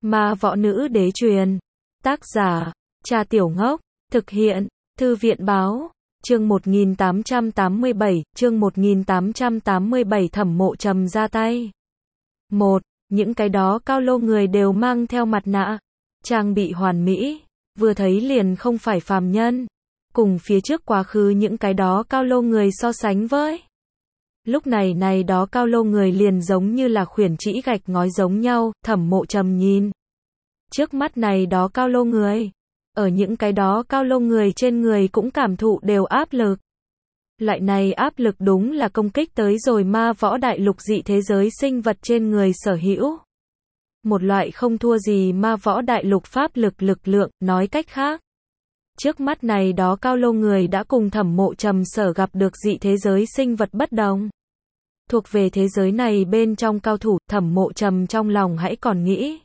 Ma võ nữ đế truyền. Tác giả, Cha Tiểu Ngốc. Thực hiện, Thư viện báo. Chương 1887, chương 1887 Thẩm Mộ Trầm ra tay. 1. Những cái đó cao lô người đều mang theo mặt nạ, trang bị hoàn mỹ, vừa thấy liền không phải phàm nhân. Cùng phía trước quá khứ những cái đó cao lô người so sánh với. Lúc này đó cao lô người liền giống như là khuyển trĩ gạch ngói giống nhau, Thẩm Mộ Trầm nhìn. Trước mắt này đó cao lô người, ở những cái đó cao lô người trên người cũng cảm thụ đều áp lực. Loại này áp lực đúng là công kích tới rồi ma võ đại lục dị thế giới sinh vật trên người sở hữu. Một loại không thua gì ma võ đại lục pháp lực lượng, nói cách khác. Trước mắt này đó cao lô người đã cùng Thẩm Mộ Trầm sở gặp được dị thế giới sinh vật bất đồng. Thuộc về thế giới này bên trong cao thủ, Thẩm Mộ Trầm trong lòng hãy còn nghĩ.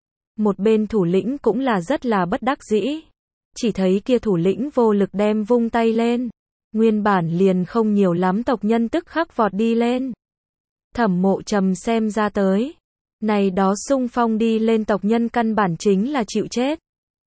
Một bên thủ lĩnh cũng là rất là bất đắc dĩ. Chỉ thấy kia thủ lĩnh vô lực đem vung tay lên. Nguyên bản liền không nhiều lắm tộc nhân tức khắc vọt đi lên. Thẩm Mộ Trầm xem ra tới. Này đó xung phong đi lên tộc nhân căn bản chính là chịu chết.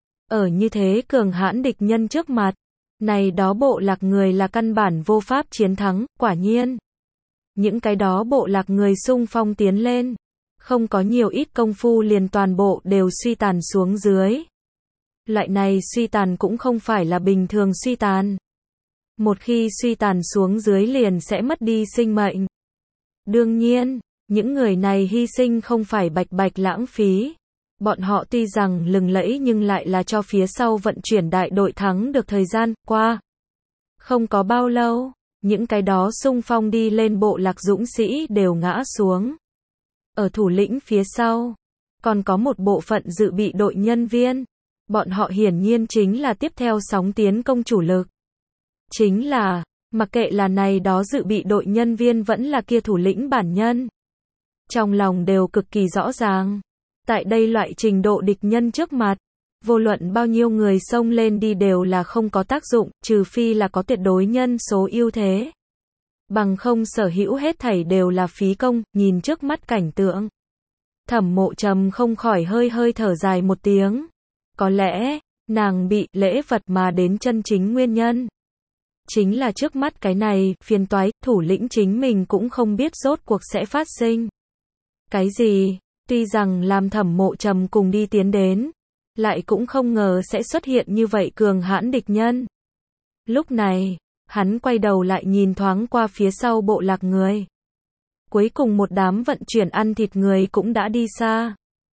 Ở như thế cường hãn địch nhân trước mặt. Này đó bộ lạc người là căn bản vô pháp chiến thắng, quả nhiên. Những cái đó bộ lạc người xung phong tiến lên. Không có nhiều ít công phu liền toàn bộ đều suy tàn xuống dưới. Loại này suy tàn cũng không phải là bình thường suy tàn. Một khi suy tàn xuống dưới liền sẽ mất đi sinh mệnh. Đương nhiên, những người này hy sinh không phải bạch lãng phí. Bọn họ tuy rằng lừng lẫy nhưng lại là cho phía sau vận chuyển đại đội thắng được thời gian qua. Không có bao lâu, những cái đó xung phong đi lên bộ lạc dũng sĩ đều ngã xuống. Ở thủ lĩnh phía sau, còn có một bộ phận dự bị đội nhân viên. Bọn họ hiển nhiên chính là tiếp theo sóng tiến công chủ lực. Chính là, mặc kệ là này đó dự bị đội nhân viên vẫn là kia thủ lĩnh bản nhân. Trong lòng đều cực kỳ rõ ràng. Tại đây loại trình độ địch nhân trước mặt, vô luận bao nhiêu người xông lên đi đều là không có tác dụng, trừ phi là có tuyệt đối nhân số ưu thế. Bằng không sở hữu hết thảy đều là phí công, nhìn trước mắt cảnh tượng. Thẩm Mộ Trầm không khỏi hơi thở dài một tiếng. Có lẽ, nàng bị lễ vật mà đến chân chính nguyên nhân. Chính là trước mắt cái này, phiền toái, thủ lĩnh chính mình cũng không biết rốt cuộc sẽ phát sinh. Cái gì, tuy rằng làm Thẩm Mộ Trầm cùng đi tiến đến, lại cũng không ngờ sẽ xuất hiện như vậy cường hãn địch nhân. Lúc này, hắn quay đầu lại nhìn thoáng qua phía sau bộ lạc người. Cuối cùng một đám vận chuyển ăn thịt người cũng đã đi xa.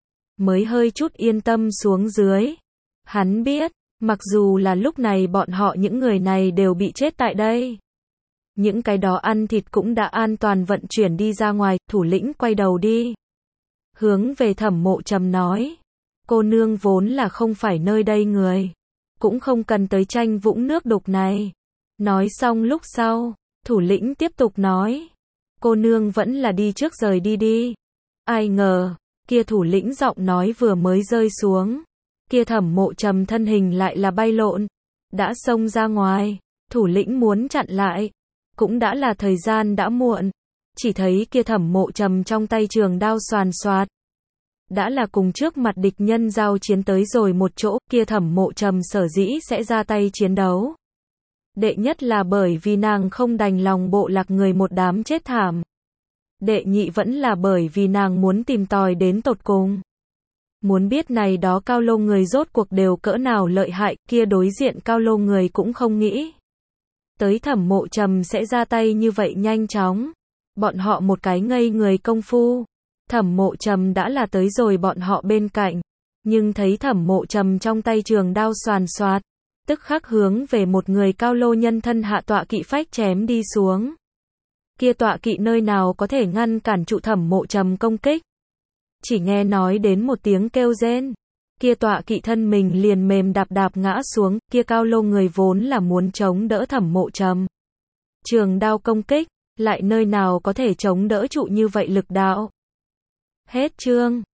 Mới hơi chút yên tâm xuống dưới. Hắn biết, mặc dù là lúc này bọn họ những người này đều bị chết tại đây. Những cái đó ăn thịt cũng đã an toàn vận chuyển đi ra ngoài, thủ lĩnh quay đầu đi. Hướng về Thẩm Mộ Trầm nói. Cô nương vốn là không phải nơi đây người. Cũng không cần tới tranh vũng nước đục này. Nói xong lúc sau, thủ lĩnh tiếp tục nói. Cô nương vẫn là đi trước rời đi đi. Ai ngờ, kia thủ lĩnh giọng nói vừa mới rơi xuống. Kia Thẩm Mộ Trầm thân hình lại là bay lộn. Đã xông ra ngoài, thủ lĩnh muốn chặn lại. Cũng đã là thời gian đã muộn. Chỉ thấy kia Thẩm Mộ Trầm trong tay trường đao xoàn xoạt. Đã là cùng trước mặt địch nhân giao chiến tới rồi một chỗ, kia Thẩm Mộ Trầm sở dĩ sẽ ra tay chiến đấu. Đệ nhất là bởi vì nàng không đành lòng bộ lạc người một đám chết thảm. Đệ nhị vẫn là bởi vì nàng muốn tìm tòi đến tột cùng. Muốn biết này đó cao lô người rốt cuộc đều cỡ nào lợi hại, kia đối diện cao lô người cũng không nghĩ. Tới Thẩm Mộ Trầm sẽ ra tay như vậy nhanh chóng. Bọn họ một cái ngây người công phu. Thẩm Mộ Trầm đã là tới rồi bọn họ bên cạnh. Nhưng thấy Thẩm Mộ Trầm trong tay trường đao xoàn xoạt. Tức khắc hướng về một người cao lô nhân thân hạ tọa kỵ phách chém đi xuống. Kia tọa kỵ nơi nào có thể ngăn cản trụ Thẩm Mộ Trầm công kích. Chỉ nghe nói đến một tiếng kêu rên. Kia tọa kỵ thân mình liền mềm đạp ngã xuống. Kia cao lô người vốn là muốn chống đỡ Thẩm Mộ Trầm. Trường đao công kích, lại nơi nào có thể chống đỡ trụ như vậy lực đạo. Hết chương.